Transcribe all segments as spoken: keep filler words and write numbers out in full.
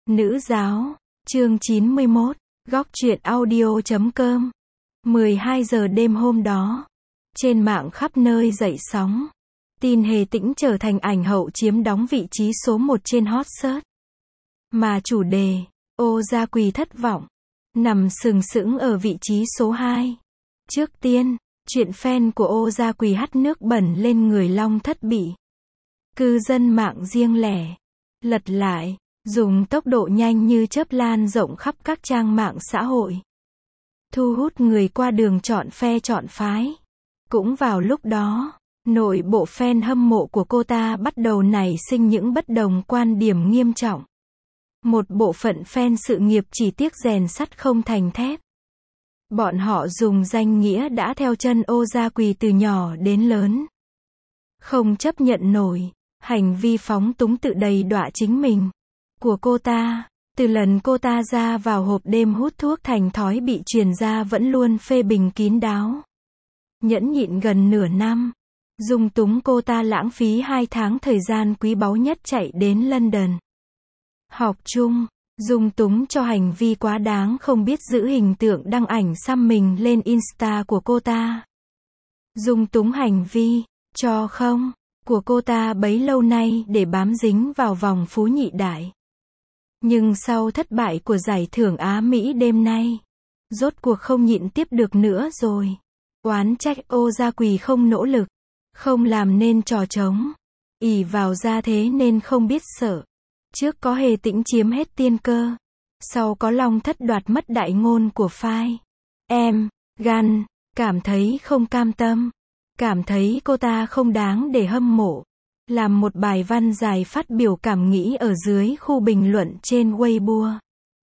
Nữ giáo, chương chín mươi mốt, góc truyện audio chấm com. mười hai giờ đêm hôm đó, trên mạng khắp nơi dậy sóng. Tin Hề Tĩnh trở thành ảnh hậu chiếm đóng vị trí số một trên hot search. Mà chủ đề, Ô Gia Quỳ thất vọng, nằm sừng sững ở vị trí số hai. Trước tiên, chuyện fan của Ô Gia Quỳ hắt nước bẩn lên người Long Thất bị cư dân mạng riêng lẻ lật lại, dùng tốc độ nhanh như chớp lan rộng khắp các trang mạng xã hội, thu hút người qua đường chọn phe chọn phái. Cũng vào lúc đó, nội bộ fan hâm mộ của cô ta bắt đầu nảy sinh những bất đồng quan điểm nghiêm trọng. Một bộ phận fan sự nghiệp chỉ tiếc rèn sắt không thành thép. Bọn họ dùng danh nghĩa đã theo chân Ô Gia Quỳ từ nhỏ đến lớn. Không chấp nhận nổi hành vi phóng túng tự đầy đọa chính mình của cô ta. Từ lần cô ta ra vào hộp đêm hút thuốc thành thói bị truyền ra vẫn luôn phê bình kín đáo. Nhẫn nhịn gần nửa năm, dung túng cô ta lãng phí hai tháng thời gian quý báu nhất chạy đến London học chung, dung túng cho hành vi quá đáng không biết giữ hình tượng đăng ảnh xăm mình lên Insta của cô ta. Dung túng hành vi cho không của cô ta bấy lâu nay để bám dính vào vòng phú nhị đại. Nhưng sau thất bại của giải thưởng Á Mỹ đêm nay, rốt cuộc không nhịn tiếp được nữa rồi. Oán trách Ô Gia Quỳ không nỗ lực, không làm nên trò trống, ỷ vào gia thế nên không biết sợ. Trước có Hề Tĩnh chiếm hết tiên cơ, sau có Long Thất đoạt mất đại ngôn của phái em, gan, cảm thấy không cam tâm, cảm thấy cô ta không đáng để hâm mộ. Làm một bài văn dài phát biểu cảm nghĩ ở dưới khu bình luận trên Weibo.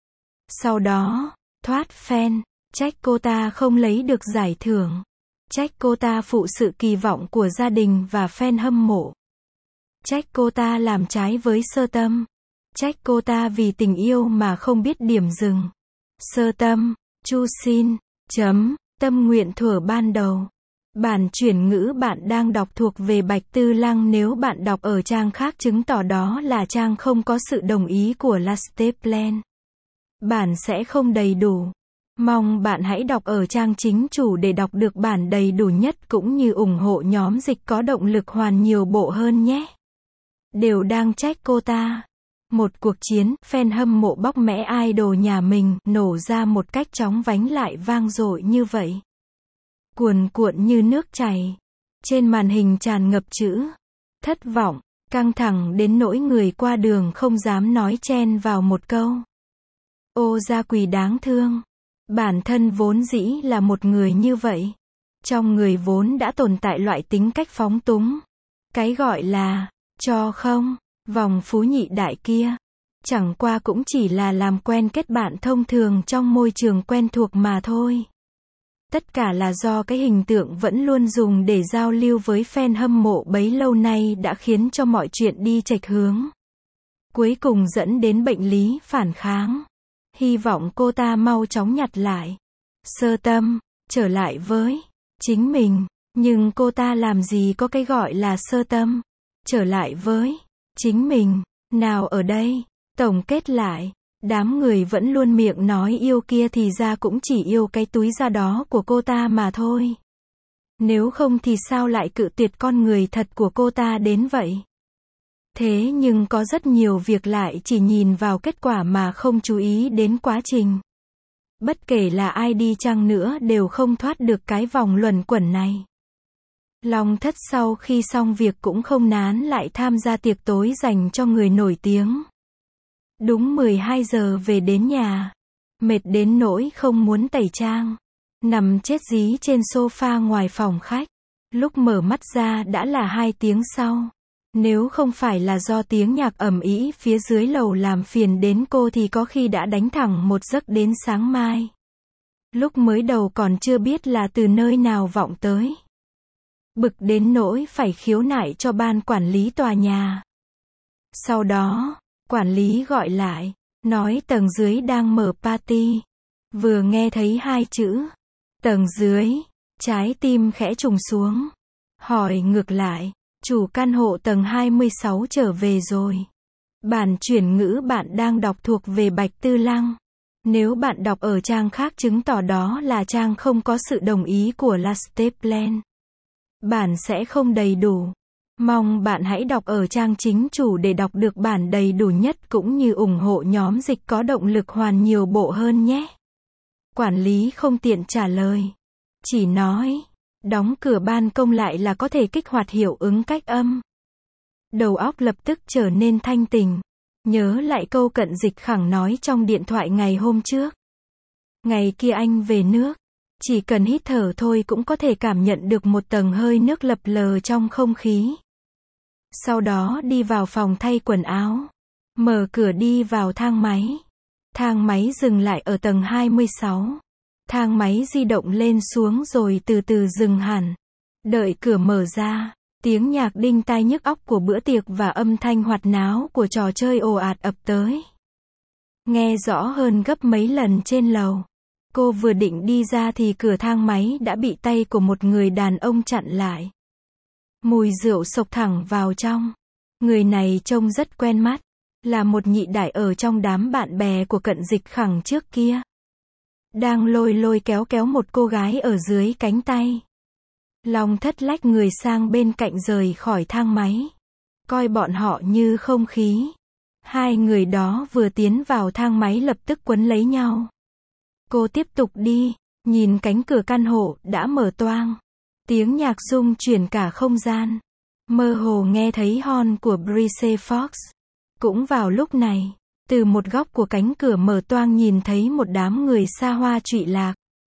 Sau đó, thoát fan, trách cô ta không lấy được giải thưởng, trách cô ta phụ sự kỳ vọng của gia đình và fan hâm mộ, trách cô ta làm trái với sơ tâm, trách cô ta vì tình yêu mà không biết điểm dừng. Sơ tâm, Chu xin, chấm, tâm nguyện thuở ban đầu. Bản chuyển ngữ bạn đang đọc thuộc về Bạch Tư Lăng, nếu bạn đọc ở trang khác chứng tỏ đó là trang không có sự đồng ý của Lasteplan. Bản sẽ không đầy đủ. Mong bạn hãy đọc ở trang chính chủ để đọc được bản đầy đủ nhất cũng như ủng hộ nhóm dịch có động lực hoàn nhiều bộ hơn nhé. Đều đang trách cô ta. Một cuộc chiến, fan hâm mộ bóc mẽ idol nhà mình, nổ ra một cách chóng vánh lại vang dội như vậy. Cuồn cuộn như nước chảy. Trên màn hình tràn ngập chữ thất vọng, căng thẳng đến nỗi người qua đường không dám nói chen vào một câu. Ô Gia Quỳ đáng thương. Bản thân vốn dĩ là một người như vậy. Trong người vốn đã tồn tại loại tính cách phóng túng. Cái gọi là cho không, vòng phú nhị đại kia, chẳng qua cũng chỉ là làm quen kết bạn thông thường trong môi trường quen thuộc mà thôi. Tất cả là do cái hình tượng vẫn luôn dùng để giao lưu với fan hâm mộ bấy lâu nay đã khiến cho mọi chuyện đi chệch hướng. Cuối cùng dẫn đến bệnh lý phản kháng. Hy vọng cô ta mau chóng nhặt lại sơ tâm, trở lại với chính mình. Nhưng cô ta làm gì có cái gọi là sơ tâm, trở lại với chính mình, nào ở đây. Tổng kết lại, đám người vẫn luôn miệng nói yêu kia thì ra cũng chỉ yêu cái túi da đó của cô ta mà thôi. Nếu không thì sao lại cự tuyệt con người thật của cô ta đến vậy? Thế nhưng có rất nhiều việc lại chỉ nhìn vào kết quả mà không chú ý đến quá trình. Bất kể là ai đi chăng nữa đều không thoát được cái vòng luẩn quẩn này. Long Thất sau khi xong việc cũng không nán lại tham gia tiệc tối dành cho người nổi tiếng. Đúng mười hai giờ về đến nhà, mệt đến nỗi không muốn tẩy trang, nằm chết dí trên sofa ngoài phòng khách. Lúc mở mắt ra đã là hai tiếng sau. Nếu không phải là do tiếng nhạc ầm ĩ phía dưới lầu làm phiền đến cô thì có khi đã đánh thẳng một giấc đến sáng mai. Lúc mới đầu còn chưa biết là từ nơi nào vọng tới. Bực đến nỗi phải khiếu nại cho ban quản lý tòa nhà. Sau đó, quản lý gọi lại, nói tầng dưới đang mở party. Vừa nghe thấy hai chữ tầng dưới, trái tim khẽ trùng xuống. Hỏi ngược lại, chủ căn hộ tầng hai mươi sáu trở về rồi. Bản chuyển ngữ bạn đang đọc thuộc về Bạch Tư Lăng. Nếu bạn đọc ở trang khác chứng tỏ đó là trang không có sự đồng ý của Lasteplan. Bản sẽ không đầy đủ. Mong bạn hãy đọc ở trang chính chủ để đọc được bản đầy đủ nhất cũng như ủng hộ nhóm dịch có động lực hoàn nhiều bộ hơn nhé. Quản lý không tiện trả lời. Chỉ nói, đóng cửa ban công lại là có thể kích hoạt hiệu ứng cách âm. Đầu óc lập tức trở nên thanh tỉnh. Nhớ lại câu Cận Dịch Khẳng nói trong điện thoại ngày hôm trước. Ngày kia anh về nước. Chỉ cần hít thở thôi cũng có thể cảm nhận được một tầng hơi nước lập lờ trong không khí. Sau đó đi vào phòng thay quần áo. Mở cửa đi vào thang máy. Thang máy dừng lại ở tầng hai mươi sáu. Thang máy di động lên xuống rồi từ từ dừng hẳn. Đợi cửa mở ra, tiếng nhạc đinh tai nhức óc của bữa tiệc và âm thanh hoạt náo của trò chơi ồ ạt ập tới. Nghe rõ hơn gấp mấy lần trên lầu. Cô vừa định đi ra thì cửa thang máy đã bị tay của một người đàn ông chặn lại. Mùi rượu xộc thẳng vào trong. Người này trông rất quen mắt. Là một nhị đại ở trong đám bạn bè của Cận Dịch Khẳng trước kia. Đang lôi lôi kéo kéo một cô gái ở dưới cánh tay. Long Thất lách người sang bên cạnh rời khỏi thang máy. Coi bọn họ như không khí. Hai người đó vừa tiến vào thang máy lập tức quấn lấy nhau. Cô tiếp tục đi, nhìn cánh cửa căn hộ đã mở toang. Tiếng nhạc rung chuyển cả không gian. Mơ hồ nghe thấy horn của Brise Fox. Cũng vào lúc này, từ một góc của cánh cửa mở toang nhìn thấy một đám người xa hoa trụy lạc.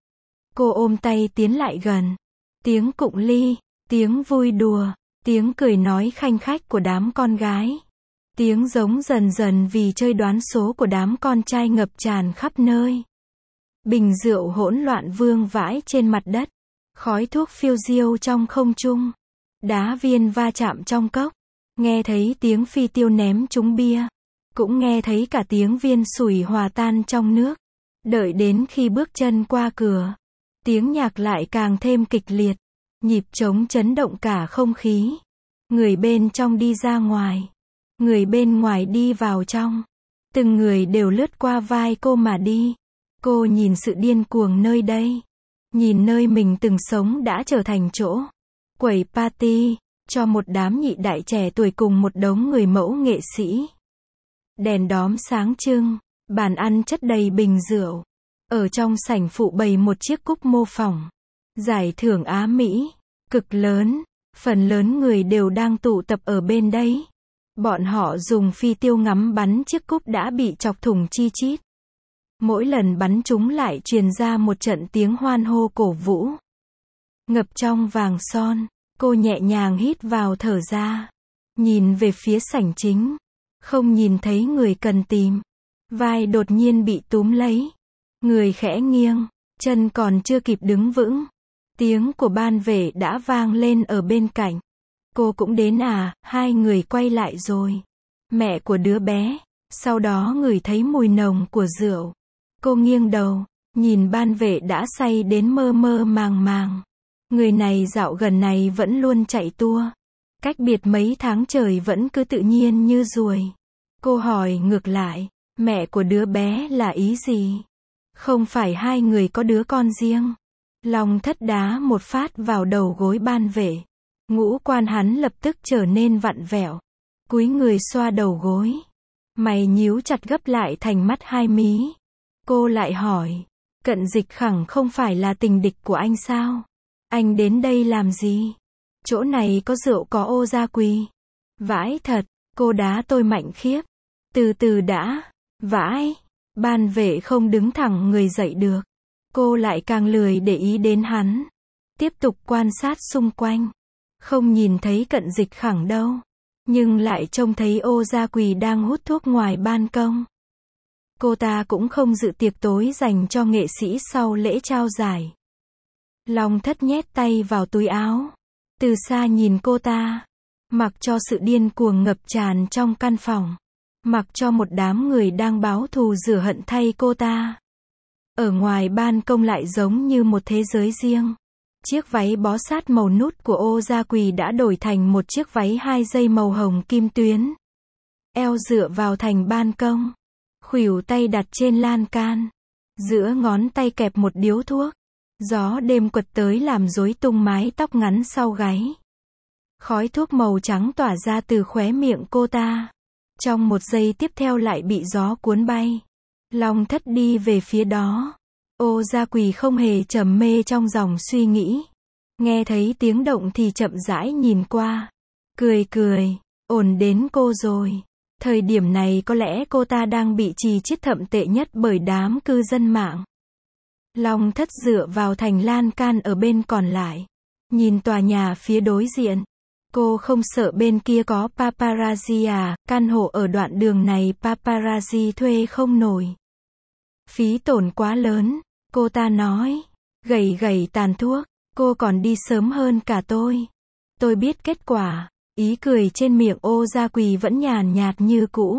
Cô ôm tay tiến lại gần. Tiếng cụng ly, tiếng vui đùa, tiếng cười nói khanh khách của đám con gái. Tiếng giống dần dần vì chơi đoán số của đám con trai ngập tràn khắp nơi. Bình rượu hỗn loạn vương vãi trên mặt đất. Khói thuốc phiêu diêu trong không trung. Đá viên va chạm trong cốc. Nghe thấy tiếng phi tiêu ném trúng bia. Cũng nghe thấy cả tiếng viên sủi hòa tan trong nước. Đợi đến khi bước chân qua cửa. Tiếng nhạc lại càng thêm kịch liệt. Nhịp trống chấn động cả không khí. Người bên trong đi ra ngoài. Người bên ngoài đi vào trong. Từng người đều lướt qua vai cô mà đi. Cô nhìn sự điên cuồng nơi đây. Nhìn nơi mình từng sống đã trở thành chỗ quẩy party cho một đám nhị đại trẻ tuổi cùng một đống người mẫu nghệ sĩ. Đèn đóm sáng trưng, bàn ăn chất đầy bình rượu. Ở trong sảnh phụ bày một chiếc cúp mô phỏng. Giải thưởng Á Mỹ, cực lớn, phần lớn người đều đang tụ tập ở bên đấy. Bọn họ dùng phi tiêu ngắm bắn chiếc cúp đã bị chọc thủng chi chít. Mỗi lần bắn chúng lại truyền ra một trận tiếng hoan hô cổ vũ. Ngập trong vàng son, cô nhẹ nhàng hít vào thở ra. Nhìn về phía sảnh chính. Không nhìn thấy người cần tìm. Vai đột nhiên bị túm lấy. Người khẽ nghiêng, chân còn chưa kịp đứng vững. Tiếng của ban vệ đã vang lên ở bên cạnh. Cô cũng đến à, hai người quay lại rồi. Mẹ của đứa bé, sau đó ngửi thấy mùi nồng của rượu. Cô nghiêng đầu, nhìn ban vệ đã say đến mơ mơ màng màng. Người này dạo gần này vẫn luôn chạy tour. Cách biệt mấy tháng trời vẫn cứ tự nhiên như ruồi. Cô hỏi ngược lại, mẹ của đứa bé là ý gì? Không phải hai người có đứa con riêng. Long Thất đá một phát vào đầu gối ban vệ. Ngũ quan hắn lập tức trở nên vặn vẹo. Cúi người xoa đầu gối. Mày nhíu chặt gấp lại thành mắt hai mí. Cô lại hỏi, Cận Dịch Khẳng không phải là tình địch của anh sao? Anh đến đây làm gì? Chỗ này có rượu có ô gia quỳ. Vãi thật, cô đá tôi mạnh khiếp. Từ từ đã. Vãi. Ban vệ không đứng thẳng người dậy được. Cô lại càng lười để ý đến hắn. Tiếp tục quan sát xung quanh. Không nhìn thấy Cận Dịch Khẳng đâu. Nhưng lại trông thấy ô gia quỳ đang hút thuốc ngoài ban công. Cô ta cũng không dự tiệc tối dành cho nghệ sĩ sau lễ trao giải. Long Thất nhét tay vào túi áo. Từ xa nhìn cô ta. Mặc cho sự điên cuồng ngập tràn trong căn phòng. Mặc cho một đám người đang báo thù rửa hận thay cô ta. Ở ngoài ban công lại giống như một thế giới riêng. Chiếc váy bó sát màu nút của ô gia quỳ đã đổi thành một chiếc váy hai dây màu hồng kim tuyến. eo dựa vào thành ban công, khuỷu tay đặt trên lan can, giữa ngón tay kẹp một điếu thuốc. Gió đêm quật tới làm rối tung mái tóc ngắn sau gáy. Khói thuốc màu trắng tỏa ra từ khóe miệng cô ta. Trong một giây tiếp theo lại bị gió cuốn bay. Long Thất đi về phía đó. Ô Gia Quỳ không hề trầm mê trong dòng suy nghĩ. Nghe thấy tiếng động thì chậm rãi nhìn qua. Cười cười, ổn đến cô rồi. Thời điểm này có lẽ cô ta đang bị chì chiết thậm tệ nhất bởi đám cư dân mạng. Long Thất dựa vào thành lan can ở bên còn lại. Nhìn tòa nhà phía đối diện. Cô không sợ bên kia có paparazzi à, căn hộ ở đoạn đường này paparazzi thuê không nổi. Phí tổn quá lớn, cô ta nói. Gẩy gẩy tàn thuốc, cô còn đi sớm hơn cả tôi. Tôi biết kết quả, ý cười trên miệng Ô Gia Quỳ vẫn nhàn nhạt như cũ.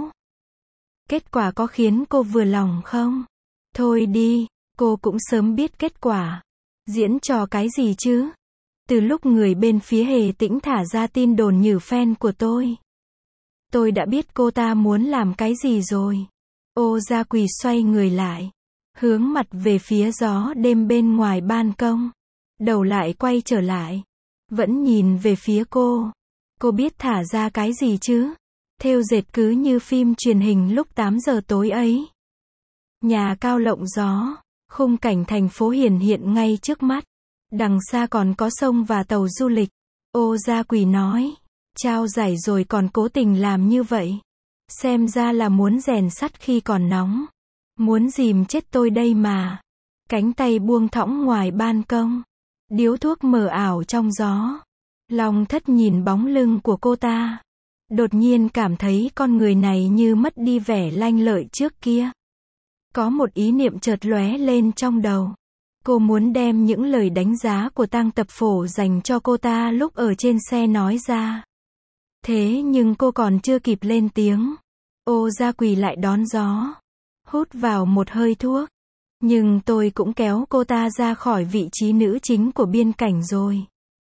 Kết quả có khiến cô vừa lòng không? Thôi đi, cô cũng sớm biết kết quả. Diễn trò cái gì chứ? Từ lúc người bên phía Hề Tĩnh thả ra tin đồn nhử fan của tôi, tôi đã biết cô ta muốn làm cái gì rồi. Ô Gia Quỳ xoay người lại, hướng mặt về phía gió đêm bên ngoài ban công. Đầu lại quay trở lại, vẫn nhìn về phía cô. Cô biết thả ra cái gì chứ? Thêu dệt cứ như phim truyền hình lúc tám giờ tối ấy. Nhà cao lộng gió, khung cảnh thành phố hiển hiện ngay trước mắt. Đằng xa còn có sông và tàu du lịch. Ô Gia Quỳ nói, trao giải rồi còn cố tình làm như vậy. Xem ra là muốn rèn sắt khi còn nóng. Muốn dìm chết tôi đây mà. Cánh tay buông thõng ngoài ban công. Điếu thuốc mờ ảo trong gió. Long Thất nhìn bóng lưng của cô ta. Đột nhiên cảm thấy con người này như mất đi vẻ lanh lợi trước kia. Có một ý niệm chợt lóe lên trong đầu. Cô muốn đem những lời đánh giá của Tăng Tập Phổ dành cho cô ta lúc ở trên xe nói ra. Thế nhưng cô còn chưa kịp lên tiếng. Ô Gia Quỳ lại đón gió. Hút vào một hơi thuốc. Nhưng tôi cũng kéo cô ta ra khỏi vị trí nữ chính của biên cảnh rồi.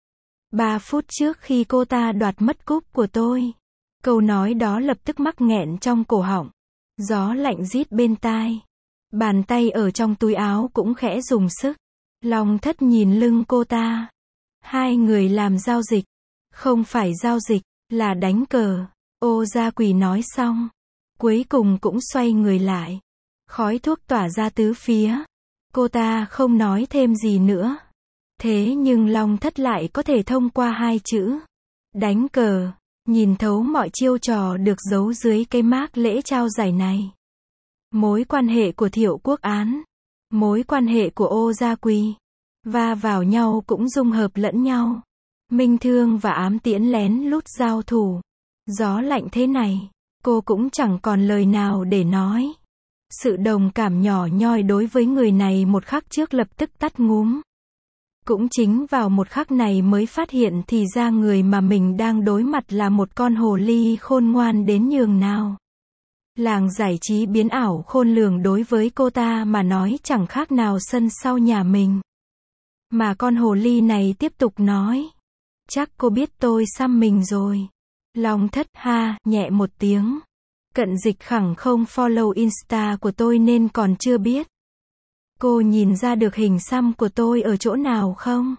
Ba phút trước khi cô ta đoạt mất cúp của tôi. Câu nói đó lập tức mắc nghẹn trong cổ họng. Gió lạnh rít bên tai. Bàn tay ở trong túi áo cũng khẽ dùng sức. Long Thất nhìn lưng cô ta. Hai người làm giao dịch. Không phải giao dịch, là đánh cờ. Ô Gia Quỳ nói xong. Cuối cùng cũng xoay người lại. Khói thuốc tỏa ra tứ phía. Cô ta không nói thêm gì nữa. Thế nhưng Long Thất lại có thể thông qua hai chữ. Đánh cờ. Nhìn thấu mọi chiêu trò được giấu dưới cái mác lễ trao giải này. Mối quan hệ của Thiệu Quốc Án, mối quan hệ của Ô Gia Quỳ, va vào nhau cũng dung hợp lẫn nhau. Minh Thương và Ám Tiễn lén lút giao thủ. Gió lạnh thế này, cô cũng chẳng còn lời nào để nói. Sự đồng cảm nhỏ nhoi đối với người này một khắc trước lập tức tắt ngúm. Cũng chính vào một khắc này mới phát hiện thì ra người mà mình đang đối mặt là một con hồ ly khôn ngoan đến nhường nào. Làng giải trí biến ảo khôn lường đối với cô ta mà nói chẳng khác nào sân sau nhà mình. Mà con hồ ly này tiếp tục nói. Chắc cô biết tôi xăm mình rồi. Long Thất ha, nhẹ một tiếng. Cận Dịch khẳng không follow Insta của tôi nên còn chưa biết. Cô nhìn ra được hình xăm của tôi ở chỗ nào không?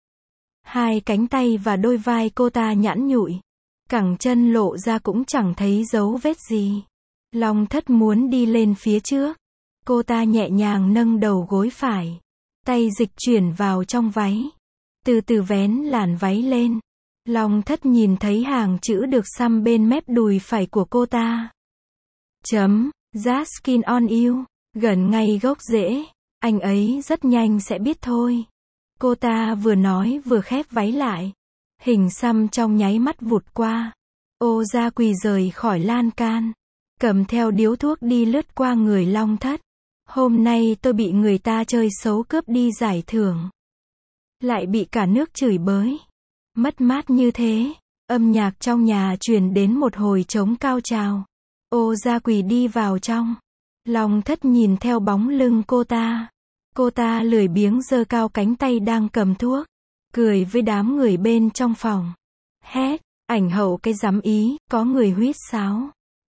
Hai cánh tay và đôi vai cô ta nhẵn nhụi. Cẳng chân lộ ra cũng chẳng thấy dấu vết gì. Long Thất muốn đi lên phía trước. Cô ta nhẹ nhàng nâng đầu gối phải. Tay dịch chuyển vào trong váy. Từ từ vén làn váy lên. Long Thất nhìn thấy hàng chữ được xăm bên mép đùi phải của cô ta. Chấm, That skin on you. Gần ngay gốc rễ. Anh ấy rất nhanh sẽ biết thôi. Cô ta vừa nói vừa khép váy lại. Hình xăm trong nháy mắt vụt qua. Ô Gia Quỳ rời khỏi lan can. Cầm theo điếu thuốc đi lướt qua người Long Thất. Hôm nay tôi bị người ta chơi xấu cướp đi giải thưởng. Lại bị cả nước chửi bới. Mất mát như thế. Âm nhạc trong nhà truyền đến một hồi trống cao trào. Ô Gia Quỳ đi vào trong. Long Thất nhìn theo bóng lưng cô ta. Cô ta lười biếng giơ cao cánh tay đang cầm thuốc. Cười với đám người bên trong phòng. Hét, ảnh hậu cái dám ý, có người huýt sáo.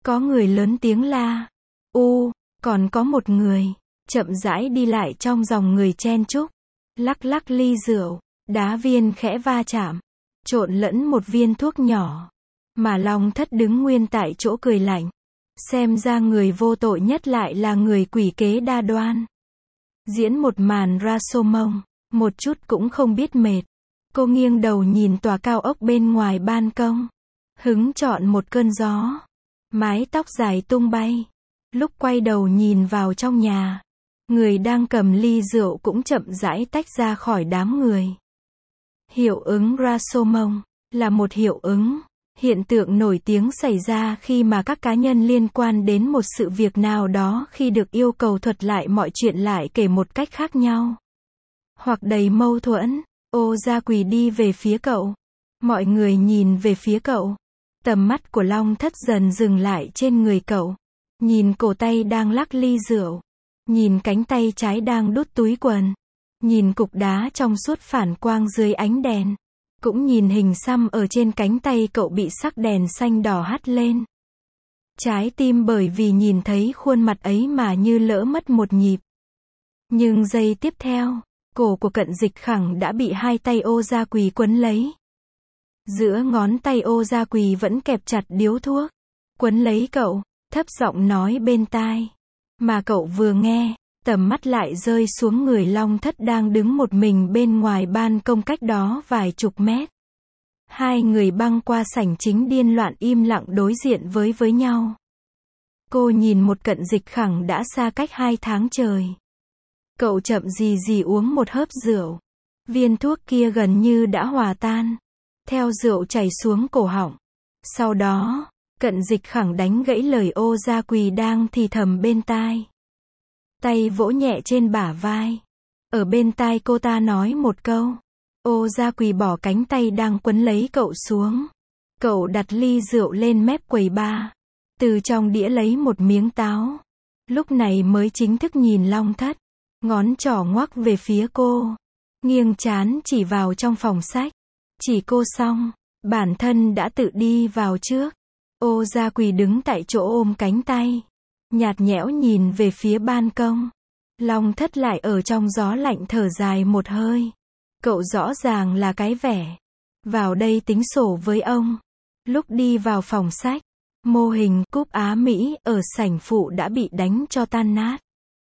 Có người lớn tiếng la. U, còn có một người, chậm rãi đi lại trong dòng người chen chúc. Lắc lắc ly rượu, đá viên khẽ va chạm. Trộn lẫn một viên thuốc nhỏ. Mà Long Thất đứng nguyên tại chỗ cười lạnh. Xem ra người vô tội nhất lại là người quỷ kế đa đoan. Diễn một màn Rashomon, một chút cũng không biết mệt. Cô nghiêng đầu nhìn tòa cao ốc bên ngoài ban công. Hứng chọn một cơn gió. Mái tóc dài tung bay. Lúc quay đầu nhìn vào trong nhà. Người đang cầm ly rượu cũng chậm rãi tách ra khỏi đám người. Hiệu ứng Rashomon là một hiệu ứng, hiện tượng nổi tiếng xảy ra khi mà các cá nhân liên quan đến một sự việc nào đó khi được yêu cầu thuật lại mọi chuyện lại kể một cách khác nhau. Hoặc đầy mâu thuẫn. Ô Gia Quỳ đi về phía cậu. Mọi người nhìn về phía cậu. Tầm mắt của Long Thất dần dừng lại trên người cậu. Nhìn cổ tay đang lắc ly rượu. Nhìn cánh tay trái đang đút túi quần. Nhìn cục đá trong suốt phản quang dưới ánh đèn. Cũng nhìn hình xăm ở trên cánh tay cậu bị sắc đèn xanh đỏ hắt lên. Trái tim bởi vì nhìn thấy khuôn mặt ấy mà như lỡ mất một nhịp. Nhưng giây tiếp theo, cổ của Cận Dịch Khẳng đã bị hai tay Ô Gia Quỳ quấn lấy. Giữa ngón tay Ô Gia Quỳ vẫn kẹp chặt điếu thuốc. Quấn lấy cậu, thấp giọng nói bên tai. Mà cậu vừa nghe, tầm mắt lại rơi xuống người Long Thất đang đứng một mình bên ngoài ban công cách đó vài chục mét. Hai người băng qua sảnh chính điên loạn im lặng đối diện với với nhau. Cô nhìn một Cận Dịch Khẳng đã xa cách hai tháng trời. Cậu chậm gì gì uống một hớp rượu. Viên thuốc kia gần như đã hòa tan. Theo rượu chảy xuống cổ họng. Sau đó, Cận Dịch Khẳng đánh gãy lời Ô Gia Quỳ đang thì thầm bên tai. Tay vỗ nhẹ trên bả vai. Ở bên tai cô ta nói một câu. Ô Gia Quỳ bỏ cánh tay đang quấn lấy cậu xuống. Cậu đặt ly rượu lên mép quầy bar. Từ trong đĩa lấy một miếng táo. Lúc này mới chính thức nhìn Long Thất. Ngón trỏ ngoắc về phía cô. Nghiêng trán chỉ vào trong phòng sách. Chỉ cô xong, bản thân đã tự đi vào trước. Ô Gia Quỳ đứng tại chỗ ôm cánh tay. Nhạt nhẽo nhìn về phía ban công. Long Thất lại ở trong gió lạnh thở dài một hơi. Cậu rõ ràng là cái vẻ. Vào đây tính sổ với ông. Lúc đi vào phòng sách, mô hình cúp Á Mỹ ở sảnh phụ đã bị đánh cho tan nát.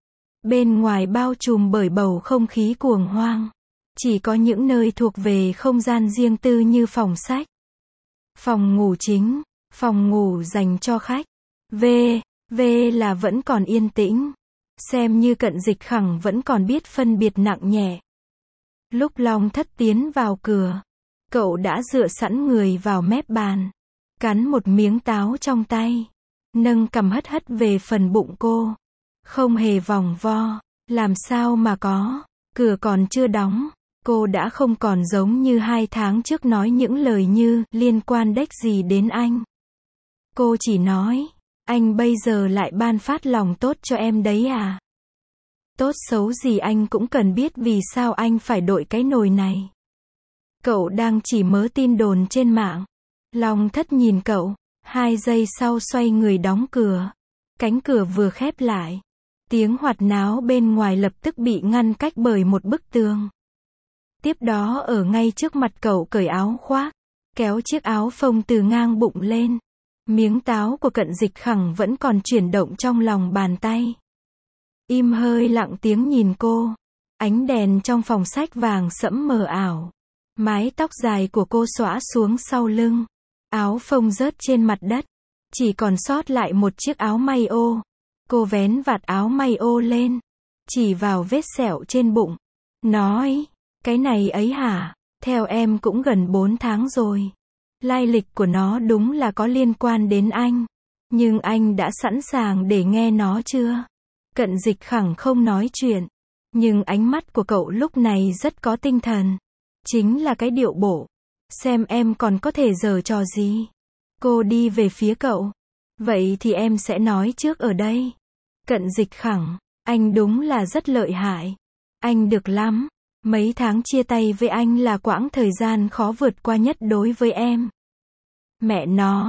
Bên ngoài bao trùm bởi bầu không khí cuồng hoang. Chỉ có những nơi thuộc về không gian riêng tư như phòng sách. Phòng ngủ chính, phòng ngủ dành cho khách. V, V là vẫn còn yên tĩnh. Xem như Cận Dịch Khẳng vẫn còn biết phân biệt nặng nhẹ. Lúc Long Thất tiến vào cửa, cậu đã dựa sẵn người vào mép bàn. Cắn một miếng táo trong tay. Nâng cằm hất hất về phần bụng cô. Không hề vòng vo. Làm sao mà có. Cửa còn chưa đóng. Cô đã không còn giống như hai tháng trước nói những lời như liên quan đếch gì đến anh. Cô chỉ nói, anh bây giờ lại ban phát lòng tốt cho em đấy à? Tốt xấu gì anh cũng cần biết vì sao anh phải đội cái nồi này. Cậu đang chỉ mớ tin đồn trên mạng. Long Thất nhìn cậu, hai giây sau xoay người đóng cửa. Cánh cửa vừa khép lại. Tiếng hoạt náo bên ngoài lập tức bị ngăn cách bởi một bức tường. Tiếp đó ở ngay trước mặt cậu cởi áo khoác, kéo chiếc áo phông từ ngang bụng lên. Miếng táo của Cận Dịch Khẳng vẫn còn chuyển động trong lòng bàn tay. Im hơi lặng tiếng nhìn cô. Ánh đèn trong phòng sách vàng sẫm mờ ảo. Mái tóc dài của cô xõa xuống sau lưng. Áo phông rớt trên mặt đất. Chỉ còn sót lại một chiếc áo may ô. Cô vén vạt áo may ô lên. Chỉ vào vết sẹo trên bụng. Nói, cái này ấy hả? Theo em cũng gần bốn tháng rồi. Lai lịch của nó đúng là có liên quan đến anh. Nhưng anh đã sẵn sàng để nghe nó chưa? Cận Dịch Khẳng không nói chuyện. Nhưng ánh mắt của cậu lúc này rất có tinh thần. Chính là cái điệu bộ. Xem em còn có thể giở trò gì. Cô đi về phía cậu. Vậy thì em sẽ nói trước ở đây. Cận Dịch Khẳng, anh đúng là rất lợi hại. Anh được lắm. Mấy tháng chia tay với anh là quãng thời gian khó vượt qua nhất đối với em. Mẹ nó,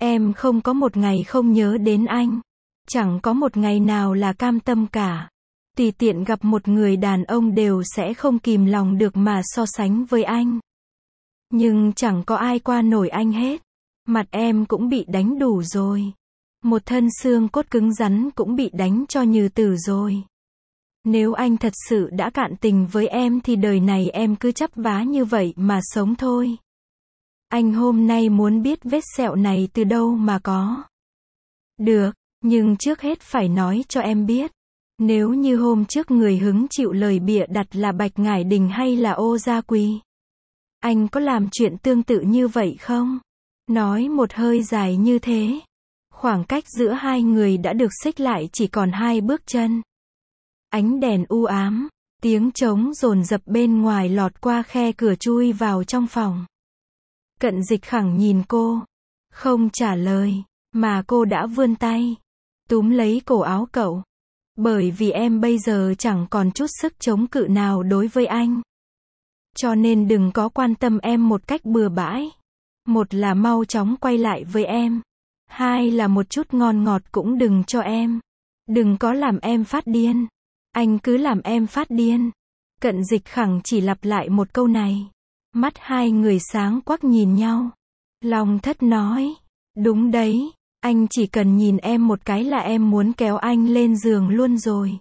Em không có một ngày không nhớ đến anh. Chẳng có một ngày nào là cam tâm cả. Tùy tiện gặp một người đàn ông đều sẽ không kìm lòng được mà so sánh với anh. Nhưng chẳng có ai qua nổi anh hết. Mặt em cũng bị đánh đủ rồi. Một thân xương cốt cứng rắn cũng bị đánh cho như tử rồi. Nếu anh thật sự đã cạn tình với em thì đời này em cứ chắp vá như vậy mà sống thôi. Anh hôm nay muốn biết vết sẹo này từ đâu mà có. Được, nhưng trước hết phải nói cho em biết. Nếu như hôm trước người hứng chịu lời bịa đặt là Bạch Ngải Đình hay là Ô Gia Quỳ, anh có làm chuyện tương tự như vậy không? Nói một hơi dài như thế. Khoảng cách giữa hai người đã được xích lại chỉ còn hai bước chân. Ánh đèn u ám, tiếng trống dồn dập bên ngoài lọt qua khe cửa chui vào trong phòng. Cận Dịch Khẳng nhìn cô, không trả lời, mà cô đã vươn tay, túm lấy cổ áo cậu. Bởi vì em bây giờ chẳng còn chút sức chống cự nào đối với anh. Cho nên đừng có quan tâm em một cách bừa bãi. Một là mau chóng quay lại với em. Hai là một chút ngon ngọt cũng đừng cho em. Đừng có làm em phát điên. Anh cứ làm em phát điên. Cận Dịch Khẳng chỉ lặp lại một câu này. Mắt hai người sáng quắc nhìn nhau. Long Thất nói, đúng đấy, anh chỉ cần nhìn em một cái là em muốn kéo anh lên giường luôn rồi.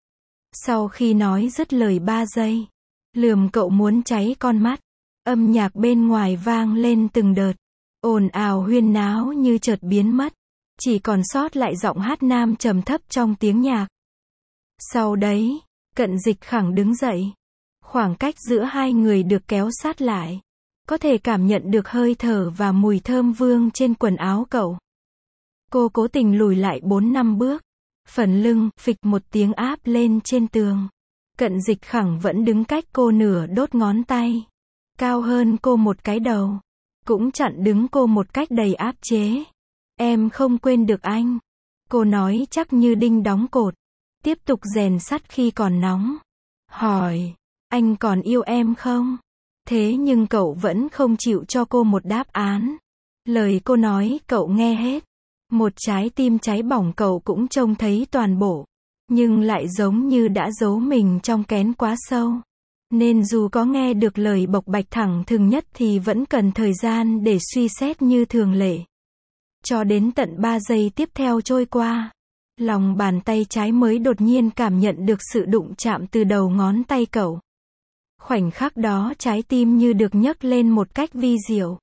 Sau khi nói dứt lời ba giây, lườm cậu muốn cháy con mắt. Âm nhạc bên ngoài vang lên từng đợt, ồn ào huyên náo như chợt biến mất, chỉ còn sót lại giọng hát nam trầm thấp trong tiếng nhạc. Sau đấy, Cận Dịch Khẳng đứng dậy. Khoảng cách giữa hai người được kéo sát lại. Có thể cảm nhận được hơi thở và mùi thơm vương trên quần áo cậu. Cô cố tình lùi lại bốn năm bước. Phần lưng, phịch một tiếng áp lên trên tường. Cận Dịch Khẳng vẫn đứng cách cô nửa đốt ngón tay. Cao hơn cô một cái đầu. Cũng chặn đứng cô một cách đầy áp chế. Em không quên được anh. Cô nói chắc như đinh đóng cột. Tiếp tục rèn sắt khi còn nóng. Hỏi, anh còn yêu em không? Thế nhưng cậu vẫn không chịu cho cô một đáp án. Lời cô nói cậu nghe hết. Một trái tim cháy bỏng cậu cũng trông thấy toàn bộ. Nhưng lại giống như đã giấu mình trong kén quá sâu. Nên dù có nghe được lời bộc bạch thẳng thừng nhất thì vẫn cần thời gian để suy xét như thường lệ. Cho đến tận ba giây tiếp theo trôi qua. Lòng bàn tay trái mới đột nhiên cảm nhận được sự đụng chạm từ đầu ngón tay cậu. Khoảnh khắc đó trái tim như được nhấc lên một cách vi diệu.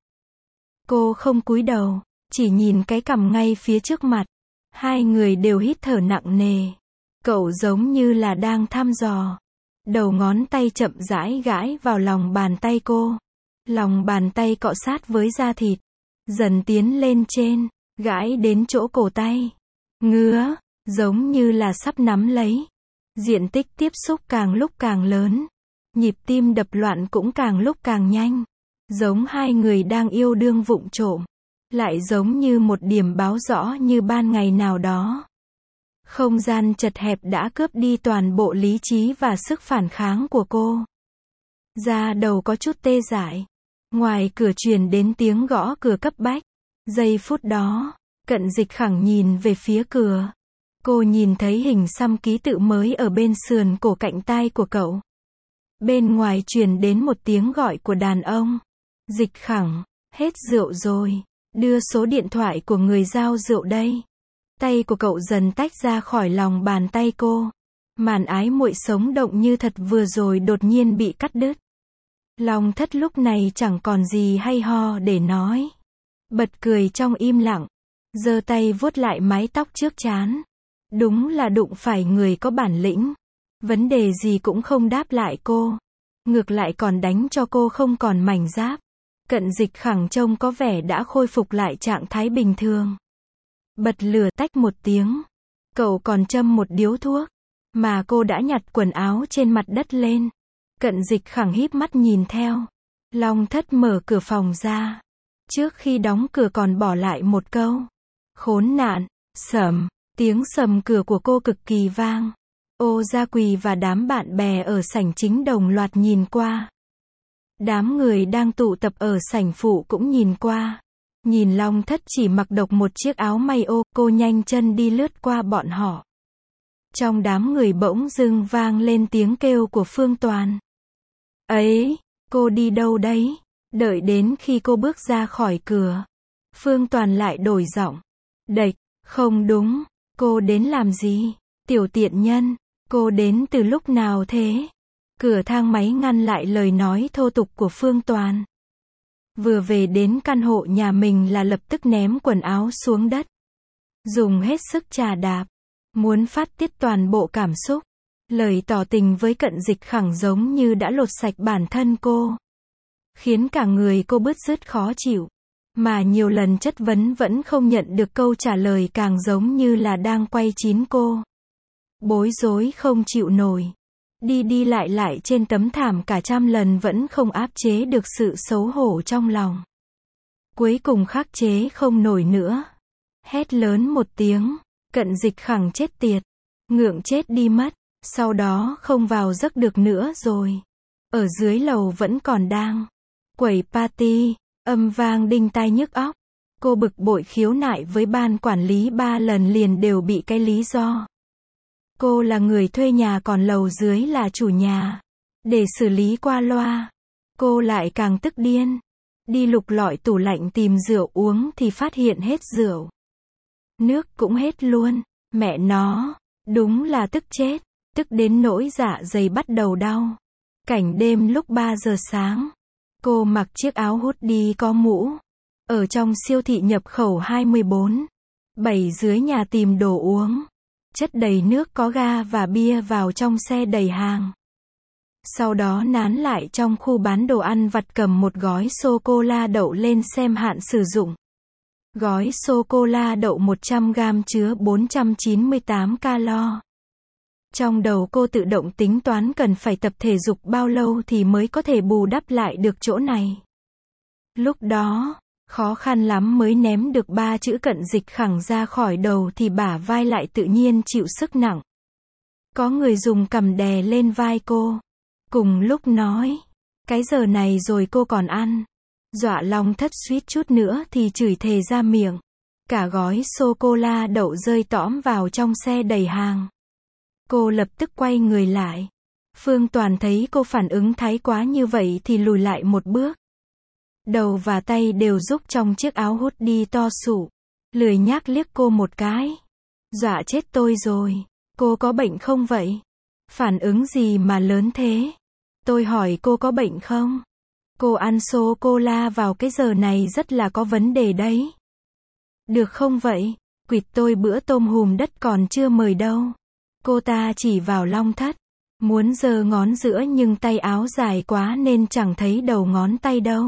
Cô không cúi đầu, chỉ nhìn cái cằm ngay phía trước mặt. Hai người đều hít thở nặng nề. Cậu giống như là đang thăm dò. Đầu ngón tay chậm rãi gãi vào lòng bàn tay cô. Lòng bàn tay cọ sát với da thịt. Dần tiến lên trên, gãi đến chỗ cổ tay. Ngứa, giống như là sắp nắm lấy. Diện tích tiếp xúc càng lúc càng lớn. Nhịp tim đập loạn cũng càng lúc càng nhanh. Giống hai người đang yêu đương vụng trộm. Lại giống như một điểm báo rõ như ban ngày nào đó. Không gian chật hẹp đã cướp đi toàn bộ lý trí và sức phản kháng của cô. Da đầu có chút tê dại. Ngoài cửa truyền đến tiếng gõ cửa cấp bách. Giây phút đó, Cận Dịch Khẳng nhìn về phía cửa. Cô nhìn thấy hình xăm ký tự mới ở bên sườn cổ cạnh tai của cậu. Bên ngoài truyền đến một tiếng gọi của đàn ông. Dịch Khẳng, hết rượu rồi. Đưa số điện thoại của người giao rượu đây. Tay của cậu dần tách ra khỏi lòng bàn tay cô. Màn ái muội sống động như thật vừa rồi đột nhiên bị cắt đứt. Long Thất lúc này chẳng còn gì hay ho để nói. Bật cười trong im lặng. Giơ tay vuốt lại mái tóc trước trán. Đúng là đụng phải người có bản lĩnh. Vấn đề gì cũng không đáp lại cô. Ngược lại còn đánh cho cô không còn mảnh giáp. Cận Dịch Khẳng trông có vẻ đã khôi phục lại trạng thái bình thường. Bật lửa tách một tiếng. Cậu còn châm một điếu thuốc. Mà cô đã nhặt quần áo trên mặt đất lên. Cận Dịch Khẳng híp mắt nhìn theo. Long Thất mở cửa phòng ra. Trước khi đóng cửa còn bỏ lại một câu. Khốn nạn, sầm. Tiếng sầm cửa của cô cực kỳ vang. Ô Gia Quỳ và đám bạn bè ở sảnh chính đồng loạt nhìn qua. Đám người đang tụ tập ở sảnh phụ cũng nhìn qua. Nhìn Long Thất chỉ mặc độc một chiếc áo may ô, cô nhanh chân đi lướt qua bọn họ. Trong đám người bỗng dưng vang lên tiếng kêu của Phương Toàn. Ấy, cô đi đâu đấy? Đợi đến khi cô bước ra khỏi cửa, Phương Toàn lại đổi giọng. Đệch, không đúng, cô đến làm gì? Tiểu tiện nhân, cô đến từ lúc nào thế? Cửa thang máy ngăn lại lời nói thô tục của Phương Toàn. Vừa về đến căn hộ nhà mình là lập tức ném quần áo xuống đất. Dùng hết sức chà đạp, muốn phát tiết toàn bộ cảm xúc. Lời tỏ tình với Cận Dịch Khẳng giống như đã lột sạch bản thân cô, khiến cả người cô bứt rứt khó chịu. Mà nhiều lần chất vấn vẫn không nhận được câu trả lời càng giống như là đang quay chín cô. Bối rối không chịu nổi. Đi đi lại lại trên tấm thảm cả trăm lần vẫn không áp chế được sự xấu hổ trong lòng. Cuối cùng khắc chế không nổi nữa. Hét lớn một tiếng, Cận Dịch Khẳng chết tiệt. Ngượng chết đi mất. Sau đó không vào giấc được nữa rồi. Ở dưới lầu vẫn còn đang quẩy party, âm vang đinh tai nhức óc. Cô bực bội khiếu nại với ban quản lý ba lần liền đều bị cái lý do. Cô là người thuê nhà còn lầu dưới là chủ nhà. Để xử lý qua loa. Cô lại càng tức điên. Đi lục lọi tủ lạnh tìm rượu uống thì phát hiện hết rượu. Nước cũng hết luôn. Mẹ nó, đúng là tức chết. Tức đến nỗi dạ dày bắt đầu đau. Cảnh đêm lúc ba giờ sáng. Cô mặc chiếc áo hoodie có mũ. Ở trong siêu thị nhập khẩu hai mươi bốn. Bảy dưới nhà tìm đồ uống. Chất đầy nước có ga và bia vào trong xe đầy hàng. Sau đó nán lại trong khu bán đồ ăn vặt cầm một gói sô-cô-la đậu lên xem hạn sử dụng. Gói sô-cô-la đậu một trăm gam chứa bốn trăm chín mươi tám calo. Trong đầu cô tự động tính toán cần phải tập thể dục bao lâu thì mới có thể bù đắp lại được chỗ này. Lúc đó, khó khăn lắm mới ném được ba chữ Cận Dịch Khẳng ra khỏi đầu thì bả vai lại tự nhiên chịu sức nặng. Có người dùng cằm đè lên vai cô. Cùng lúc nói, cái giờ này rồi cô còn ăn. Dọa Long Thất suýt chút nữa thì chửi thề ra miệng. Cả gói sô-cô-la đậu rơi tõm vào trong xe đầy hàng. Cô lập tức quay người lại. Phương Toàn thấy cô phản ứng thái quá như vậy thì lùi lại một bước. Đầu và tay đều rúc trong chiếc áo hoodie to sụ. Lười nhác liếc cô một cái. Dọa chết tôi rồi. Cô có bệnh không vậy? Phản ứng gì mà lớn thế? Tôi hỏi cô có bệnh không? Cô ăn sô-cô-la vào cái giờ này rất là có vấn đề đấy. Được không vậy? Quỵt tôi bữa tôm hùm đất còn chưa mời đâu. Cô ta chỉ vào Long Thất. Muốn giơ ngón giữa nhưng tay áo dài quá nên chẳng thấy đầu ngón tay đâu.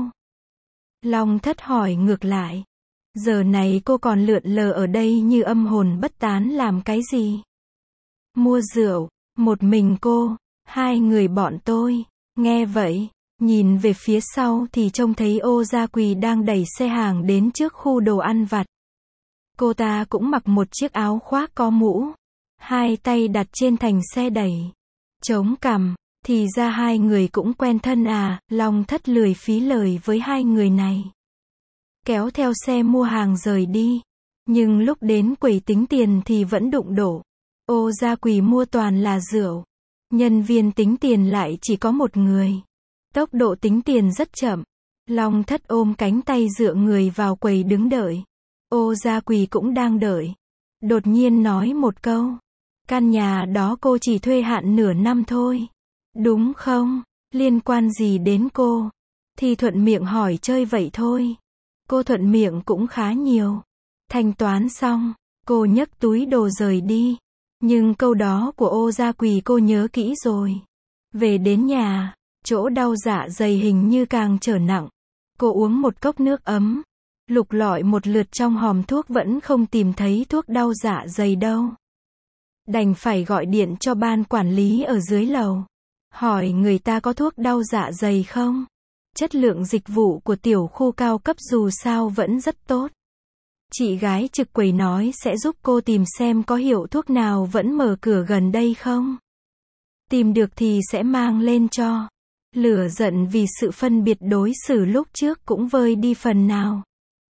Long Thất hỏi ngược lại. Giờ này cô còn lượn lờ ở đây như âm hồn bất tán làm cái gì? Mua rượu, một mình cô, hai người bọn tôi. Nghe vậy, nhìn về phía sau thì trông thấy Ô Gia Quỳ đang đẩy xe hàng đến trước khu đồ ăn vặt. Cô ta cũng mặc một chiếc áo khoác có mũ. Hai tay đặt trên thành xe đẩy. Chống cằm, thì ra hai người cũng quen thân à, Long Thất lười phí lời với hai người này. Kéo theo xe mua hàng rời đi. Nhưng lúc đến quầy tính tiền thì vẫn đụng đổ. Ô Gia Quỳ mua toàn là rượu. Nhân viên tính tiền lại chỉ có một người. Tốc độ tính tiền rất chậm. Long Thất ôm cánh tay dựa người vào quầy đứng đợi. Ô Gia Quỳ cũng đang đợi. Đột nhiên nói một câu. Căn nhà đó cô chỉ thuê hạn nửa năm thôi. Đúng không? Liên quan gì đến cô? Thì thuận miệng hỏi chơi vậy thôi. Cô thuận miệng cũng khá nhiều. Thanh toán xong, cô nhấc túi đồ rời đi. Nhưng câu đó của Ô Gia Quỳ cô nhớ kỹ rồi. Về đến nhà, chỗ đau dạ dày hình như càng trở nặng. Cô uống một cốc nước ấm. Lục lọi một lượt trong hòm thuốc vẫn không tìm thấy thuốc đau dạ dày đâu. Đành phải gọi điện cho ban quản lý ở dưới lầu. Hỏi người ta có thuốc đau dạ dày không? Chất lượng dịch vụ của tiểu khu cao cấp dù sao vẫn rất tốt. Chị gái trực quầy nói sẽ giúp cô tìm xem có hiệu thuốc nào vẫn mở cửa gần đây không. Tìm được thì sẽ mang lên cho. Lửa giận vì sự phân biệt đối xử lúc trước cũng vơi đi phần nào.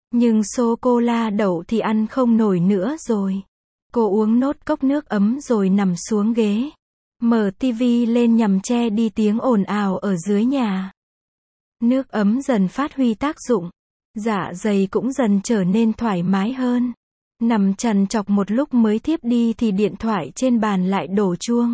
Nhưng sô-cô-la đậu thì ăn không nổi nữa rồi. Cô uống nốt cốc nước ấm rồi nằm xuống ghế. Mở tivi lên nhằm che đi tiếng ồn ào ở dưới nhà. Nước ấm dần phát huy tác dụng. Dạ dày cũng dần trở nên thoải mái hơn. Nằm trằn trọc một lúc mới thiếp đi thì điện thoại trên bàn lại đổ chuông.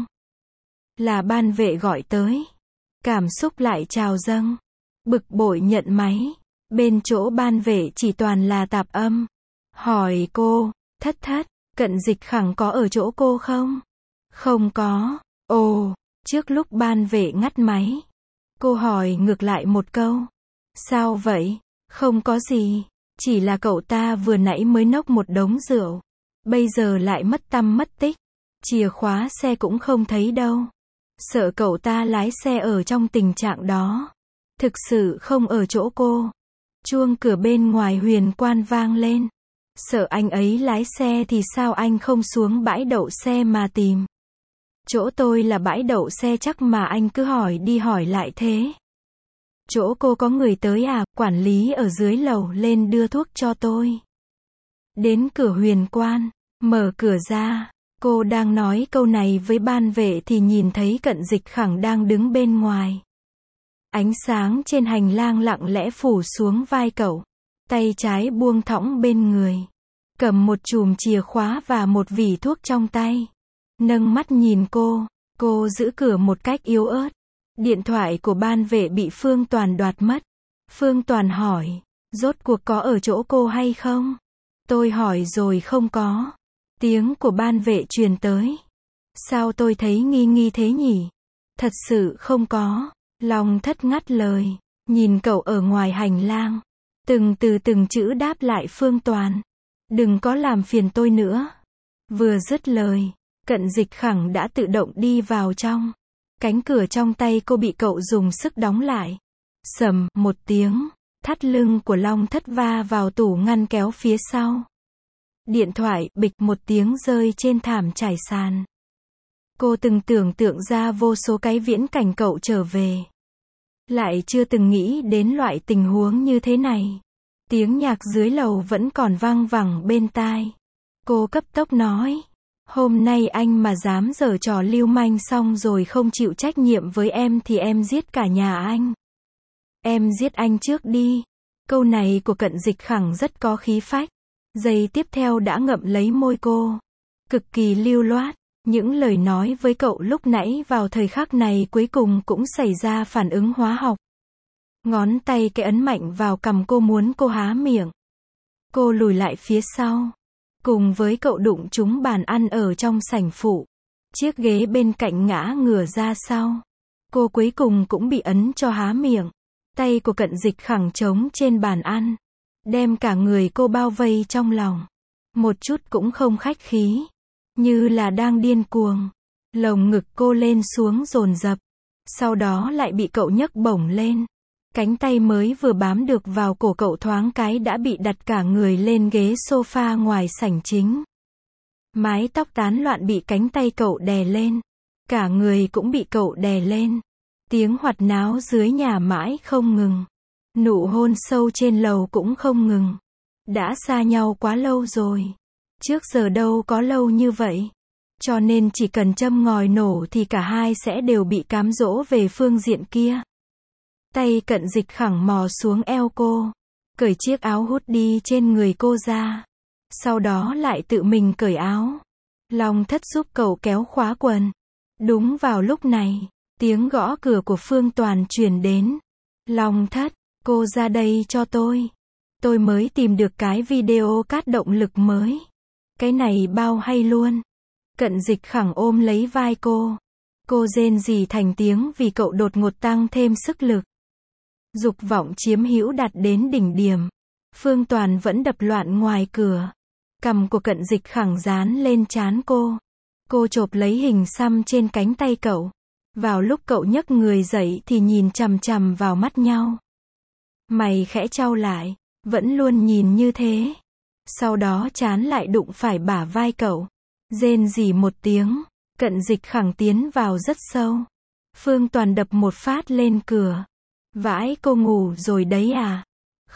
Là ban vệ gọi tới. Cảm xúc lại trào dâng. Bực bội nhận máy. Bên chỗ ban vệ chỉ toàn là tạp âm. Hỏi cô, thất thất, Cận Dịch Khẳng có ở chỗ cô không? Không có. Ồ, trước lúc ban vệ ngắt máy. Cô hỏi ngược lại một câu. Sao vậy? Không có gì. Chỉ là cậu ta vừa nãy mới nốc một đống rượu. Bây giờ lại mất tăm mất tích. Chìa khóa xe cũng không thấy đâu. Sợ cậu ta lái xe ở trong tình trạng đó. Thực sự không ở chỗ cô. Chuông cửa bên ngoài huyền quan vang lên. Sợ anh ấy lái xe thì sao anh không xuống bãi đậu xe mà tìm. Chỗ tôi là bãi đậu xe chắc mà anh cứ hỏi đi hỏi lại thế. Chỗ cô có người tới à, quản lý ở dưới lầu lên đưa thuốc cho tôi. Đến cửa huyền quan, mở cửa ra, cô đang nói câu này với ban vệ thì nhìn thấy Cận Dịch Khẳng đang đứng bên ngoài. Ánh sáng trên hành lang lặng lẽ phủ xuống vai cậu. Tay trái buông thõng bên người. Cầm một chùm chìa khóa và một vỉ thuốc trong tay. Nâng mắt nhìn cô. Cô giữ cửa một cách yếu ớt. Điện thoại của ban vệ bị Phương Toàn đoạt mất. Phương Toàn hỏi. Rốt cuộc có ở chỗ cô hay không? Tôi hỏi rồi không có. Tiếng của ban vệ truyền tới. Sao tôi thấy nghi nghi thế nhỉ? Thật sự không có. Long Thất ngắt lời. Nhìn cậu ở ngoài hành lang. Từng từ từng chữ đáp lại Phương Toàn. Đừng có làm phiền tôi nữa. Vừa dứt lời, Cận Dịch Khẳng đã tự động đi vào trong. Cánh cửa trong tay cô bị cậu dùng sức đóng lại. Sầm, một tiếng, thắt lưng của Long Thất va vào tủ ngăn kéo phía sau. Điện thoại, bịch một tiếng rơi trên thảm trải sàn. Cô từng tưởng tượng ra vô số cái viễn cảnh cậu trở về. Lại chưa từng nghĩ đến loại tình huống như thế này. Tiếng nhạc dưới lầu vẫn còn vang vẳng bên tai. Cô cấp tốc nói. Hôm nay anh mà dám giở trò lưu manh xong rồi không chịu trách nhiệm với em thì em giết cả nhà anh. Em giết anh trước đi. Câu này của Cận Dịch Khẳng rất có khí phách. Giây tiếp theo đã ngậm lấy môi cô. Cực kỳ lưu loát. Những lời nói với cậu lúc nãy vào thời khắc này cuối cùng cũng xảy ra phản ứng hóa học. Ngón tay cái ấn mạnh vào cằm cô muốn cô há miệng. Cô lùi lại phía sau. Cùng với cậu đụng trúng bàn ăn ở trong sảnh phụ. Chiếc ghế bên cạnh ngã ngửa ra sau. Cô cuối cùng cũng bị ấn cho há miệng. Tay của Cận Dịch Khẳng trống trên bàn ăn. Đem cả người cô bao vây trong lòng. Một chút cũng không khách khí. Như là đang điên cuồng. Lồng ngực cô lên xuống dồn dập. Sau đó lại bị cậu nhấc bổng lên. Cánh tay mới vừa bám được vào cổ cậu thoáng cái đã bị đặt cả người lên ghế sofa ngoài sảnh chính. Mái tóc tán loạn bị cánh tay cậu đè lên. Cả người cũng bị cậu đè lên. Tiếng hoạt náo dưới nhà mãi không ngừng. Nụ hôn sâu trên lầu cũng không ngừng. Đã xa nhau quá lâu rồi. Trước giờ đâu có lâu như vậy. Cho nên chỉ cần châm ngòi nổ thì cả hai sẽ đều bị cám dỗ về phương diện kia. Tay Cận Dịch Khẳng mò xuống eo cô. Cởi chiếc áo hút đi trên người cô ra. Sau đó lại tự mình cởi áo. Long Thất giúp cậu kéo khóa quần. Đúng vào lúc này, tiếng gõ cửa của Phương Toàn truyền đến. Long Thất, cô ra đây cho tôi. Tôi mới tìm được cái video cát động lực mới. Cái này bao hay luôn. Cận Dịch Khẳng ôm lấy vai cô. Cô rên rỉ thành tiếng vì cậu đột ngột tăng thêm sức lực. Dục vọng chiếm hữu đạt đến đỉnh điểm. Phương Toàn vẫn đập loạn ngoài cửa. Cằm của Cận Dịch Khẳng dán lên trán cô. Cô chộp lấy hình xăm trên cánh tay cậu. Vào lúc cậu nhấc người dậy thì nhìn chằm chằm vào mắt nhau. Mày khẽ chau lại. Vẫn luôn nhìn như thế. Sau đó trán lại đụng phải bả vai cậu. Rên rỉ một tiếng. Cận Dịch Khẳng tiến vào rất sâu. Phương Toàn đập một phát lên cửa. Vãi, cô ngủ rồi đấy à?